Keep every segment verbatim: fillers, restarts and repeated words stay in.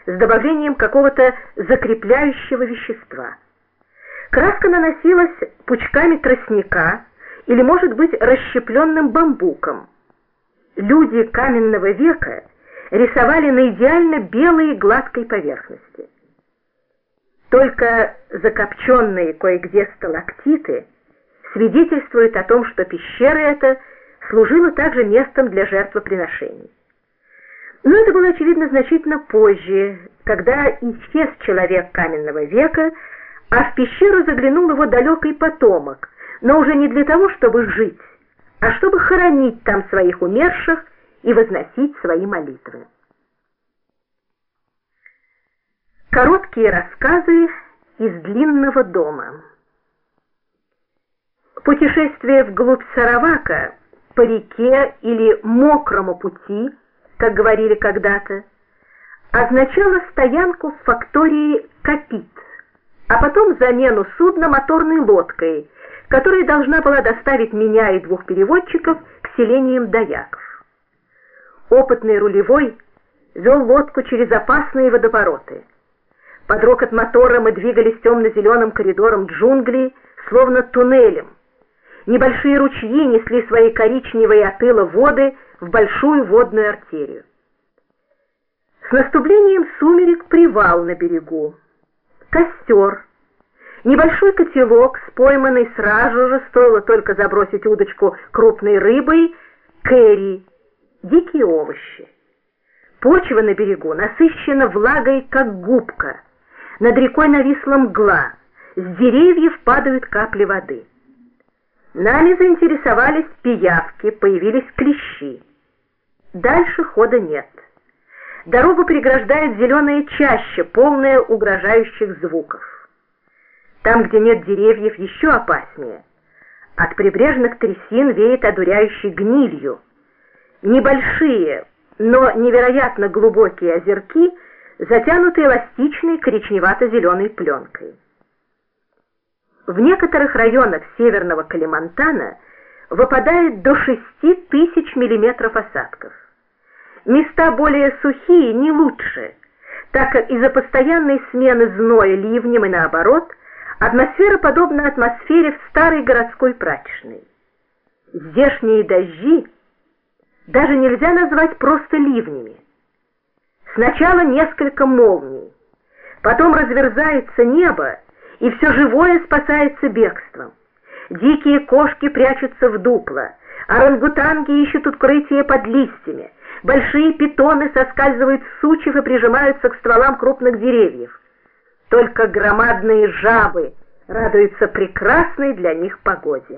с добавлением какого-то закрепляющего вещества. Краска наносилась пучками тростника или, может быть, расщепленным бамбуком. Люди каменного века рисовали на идеально белой гладкой поверхности. Только закопченные кое-где сталактиты свидетельствуют о том, что пещера эта служила также местом для жертвоприношений. Но это было, очевидно, значительно позже, когда исчез человек каменного века, а в пещеру заглянул его далекий потомок, но уже не для того, чтобы жить, а чтобы хоронить там своих умерших и возносить свои молитвы. Короткие рассказы из длинного дома. Путешествие вглубь Саравака по реке или мокрому пути, как говорили когда-то, означало стоянку в фактории Капит, а потом замену судна моторной лодкой, которая должна была доставить меня и двух переводчиков к селениям Даяков. Опытный рулевой вел лодку через опасные водовороты. Под рокот мотора мы двигались темно-зеленым коридором джунглей, словно туннелем. Небольшие ручьи несли свои коричневые от ила воды в большую водную артерию. С наступлением сумерек привал на берегу. Костер. Небольшой котелок, с пойманной сразу же, стоило только забросить удочку крупной рыбой, кэрри, дикие овощи. Почва на берегу насыщена влагой, как губка. Над рекой нависла мгла, с деревьев падают капли воды. Нами заинтересовались пиявки, появились клещи. Дальше хода нет. Дорогу преграждает зеленая чаща, полная угрожающих звуков. Там, где нет деревьев, еще опаснее. От прибрежных трясин веет одуряющей гнилью. Небольшие, но невероятно глубокие озерки затянуты эластичной коричневато-зеленой пленкой. В некоторых районах северного Калимантана выпадает до шести тысяч миллиметров осадков. Места более сухие не лучше, так как из-за постоянной смены зноя ливнем и наоборот, атмосфера подобна атмосфере в старой городской прачечной. Здешние дожди даже нельзя назвать просто ливнями. Сначала несколько молний, потом разверзается небо, и все живое спасается бегством. Дикие кошки прячутся в дупла, орангутанги ищут укрытие под листьями, большие питоны соскальзывают с сучьев и прижимаются к стволам крупных деревьев. Только громадные жабы радуются прекрасной для них погоде.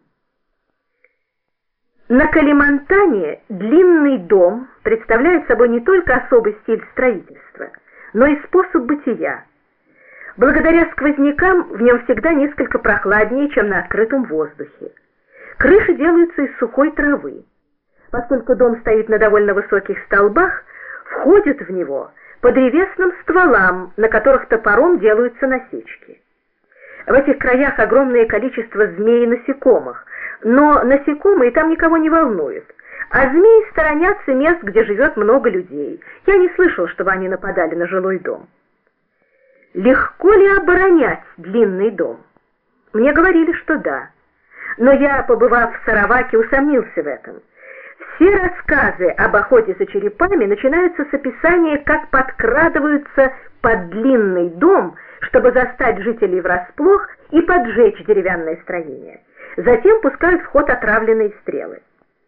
На Калимантане длинный дом представляет собой не только особый стиль строительства, но и способ бытия. Благодаря сквознякам в нем всегда несколько прохладнее, чем на открытом воздухе. Крыши делаются из сухой травы. Поскольку дом стоит на довольно высоких столбах, входят в него по древесным стволам, на которых топором делаются насечки. В этих краях огромное количество змей и насекомых, но насекомые там никого не волнуют, а змеи сторонятся мест, где живет много людей. Я не слышал, чтобы они нападали на жилой дом. Легко ли оборонять длинный дом? Мне говорили, что да. Но я, побывав в Сараваке, усомнился в этом. Все рассказы об охоте за черепами начинаются с описания, как подкрадываются под длинный дом, чтобы застать жителей врасплох и поджечь деревянное строение. Затем пускают в ход отравленные стрелы.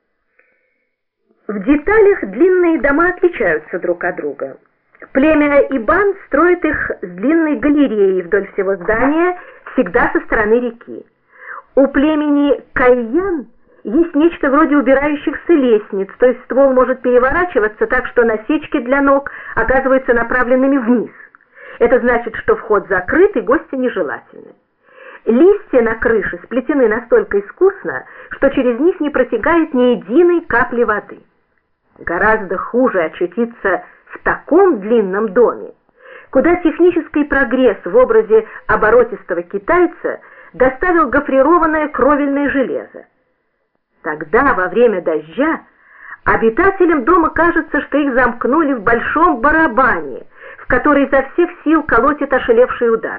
В деталях длинные дома отличаются друг от друга. Племя Ибан строит их с длинной галереей вдоль всего здания, всегда со стороны реки. У племени Кайян есть нечто вроде убирающихся лестниц, то есть ствол может переворачиваться так, что насечки для ног оказываются направленными вниз. Это значит, что вход закрыт и гости нежелательны. Листья на крыше сплетены настолько искусно, что через них не протекает ни единой капли воды. Гораздо хуже очутиться в таком длинном доме, куда технический прогресс в образе оборотистого китайца доставил гофрированное кровельное железо. Тогда, во время дождя, обитателям дома кажется, что их замкнули в большом барабане, в который изо всех сил колотит ошалевший удар.